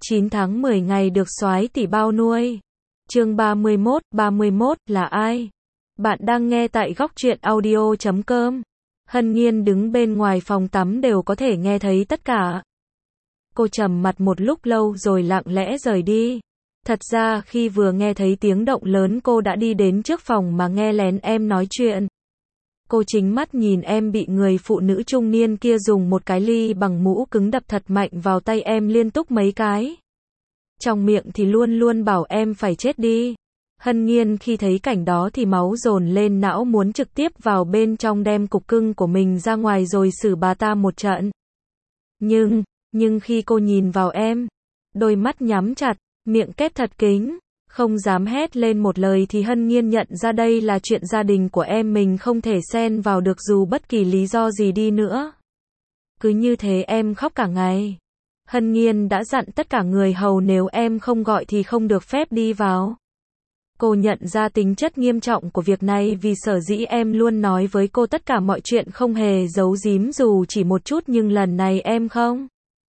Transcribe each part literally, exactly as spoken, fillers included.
chín tháng mười ngày được soái tỷ bao nuôi. Chương ba mươi mốt, ba mươi mốt là ai? Bạn đang nghe tại góc truyện audio chấm com. Hân Nhiên đứng bên ngoài phòng tắm đều có thể nghe thấy tất cả. Cô trầm mặt một lúc lâu rồi lặng lẽ rời đi. Thật ra khi vừa nghe thấy tiếng động lớn cô đã đi đến trước phòng mà nghe lén em nói chuyện. Cô chính mắt nhìn em bị người phụ nữ trung niên kia dùng một cái ly bằng mũ cứng đập thật mạnh vào tay em liên tục mấy cái. Trong miệng thì luôn luôn bảo em phải chết đi. Hân Nhiên khi thấy cảnh đó thì máu dồn lên não muốn trực tiếp vào bên trong đem cục cưng của mình ra ngoài rồi xử bà ta một trận. Nhưng, nhưng khi cô nhìn vào em, đôi mắt nhắm chặt, miệng kết thật kín, không dám hét lên một lời thì Hân Nhiên nhận ra đây là chuyện gia đình của em mình không thể xen vào được dù bất kỳ lý do gì đi nữa. Cứ như thế em khóc cả ngày. Hân Nhiên đã dặn tất cả người hầu nếu em không gọi thì không được phép đi vào. Cô nhận ra tính chất nghiêm trọng của việc này vì sở dĩ em luôn nói với cô tất cả mọi chuyện không hề giấu giếm dù chỉ một chút nhưng lần này em không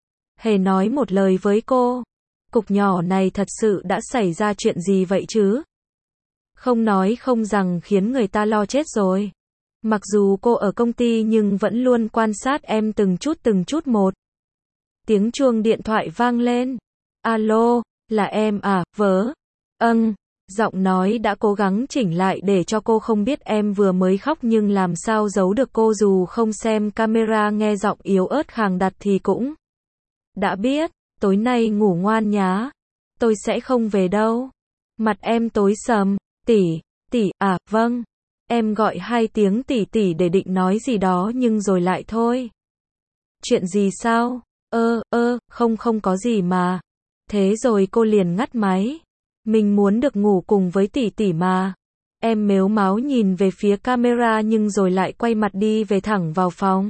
hề nói một lời với cô. Cục nhỏ này thật sự đã xảy ra chuyện gì vậy chứ? Không nói không rằng khiến người ta lo chết rồi. Mặc dù cô ở công ty nhưng vẫn luôn quan sát em từng chút từng chút một. Tiếng chuông điện thoại vang lên. Alo, là em à, vớ. Âng, giọng nói đã cố gắng chỉnh lại để cho cô không biết em vừa mới khóc nhưng làm sao giấu được cô dù không xem camera nghe giọng yếu ớt khàn đặc thì cũng đã biết. Tối nay ngủ ngoan nhá. Tôi sẽ không về đâu. Mặt em tối sầm. Tỷ, tỷ, à, vâng. Em gọi hai tiếng tỷ tỷ để định nói gì đó nhưng rồi lại thôi. Chuyện gì sao? Ơ, ơ, không không có gì mà. Thế rồi cô liền ngắt máy. Mình muốn được ngủ cùng với tỷ tỷ mà. Em mếu máo nhìn về phía camera nhưng rồi lại quay mặt đi về thẳng vào phòng.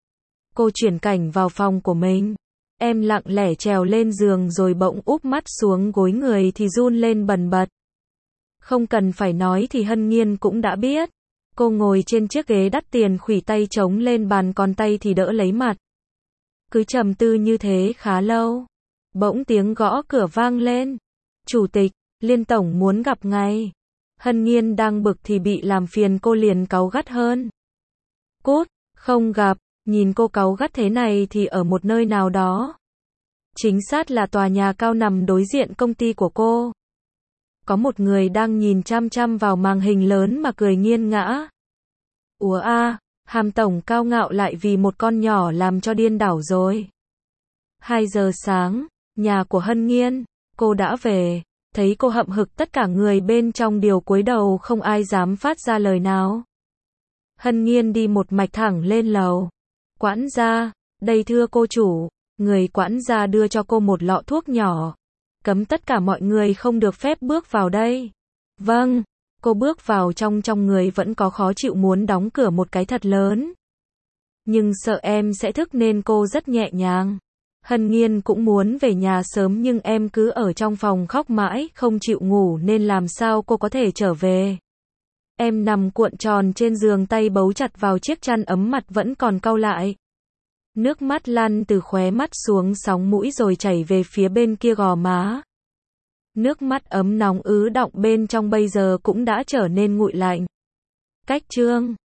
Cô chuyển cảnh vào phòng của mình. Em lặng lẽ trèo lên giường rồi bỗng úp mắt xuống gối người thì run lên bần bật. Không cần phải nói thì Hân Nhiên cũng đã biết. Cô ngồi trên chiếc ghế đắt tiền khuỷu tay chống lên bàn còn tay thì đỡ lấy mặt. Cứ trầm tư như thế khá lâu. Bỗng tiếng gõ cửa vang lên. Chủ tịch, Liên tổng muốn gặp ngay. Hân Nhiên đang bực thì bị làm phiền cô liền cáu gắt hơn. Cút, không gặp. Nhìn cô cáu gắt thế này thì ở một nơi nào đó. Chính xác là tòa nhà cao nằm đối diện công ty của cô. Có một người đang nhìn chăm chăm vào màn hình lớn mà cười nghiêng ngã. Ủa a, Hàm tổng cao ngạo lại vì một con nhỏ làm cho điên đảo rồi. hai giờ sáng, nhà của Hân Nhiên, cô đã về. Thấy cô hậm hực tất cả người bên trong đều cúi đầu không ai dám phát ra lời nào. Hân Nhiên đi một mạch thẳng lên lầu. Quản gia, đây thưa cô chủ. Người quản gia đưa cho cô một lọ thuốc nhỏ. Cấm tất cả mọi người không được phép bước vào đây. Vâng, cô bước vào trong trong người vẫn có khó chịu muốn đóng cửa một cái thật lớn. Nhưng sợ em sẽ thức nên cô rất nhẹ nhàng. Hân Nhiên cũng muốn về nhà sớm nhưng em cứ ở trong phòng khóc mãi, không chịu ngủ nên làm sao cô có thể trở về. Em nằm cuộn tròn trên giường tay bấu chặt vào chiếc chăn ấm mặt vẫn còn cau lại. Nước mắt lăn từ khóe mắt xuống sóng mũi rồi chảy về phía bên kia gò má. Nước mắt ấm nóng ứ đọng bên trong bây giờ cũng đã trở nên nguội lạnh. Cách chương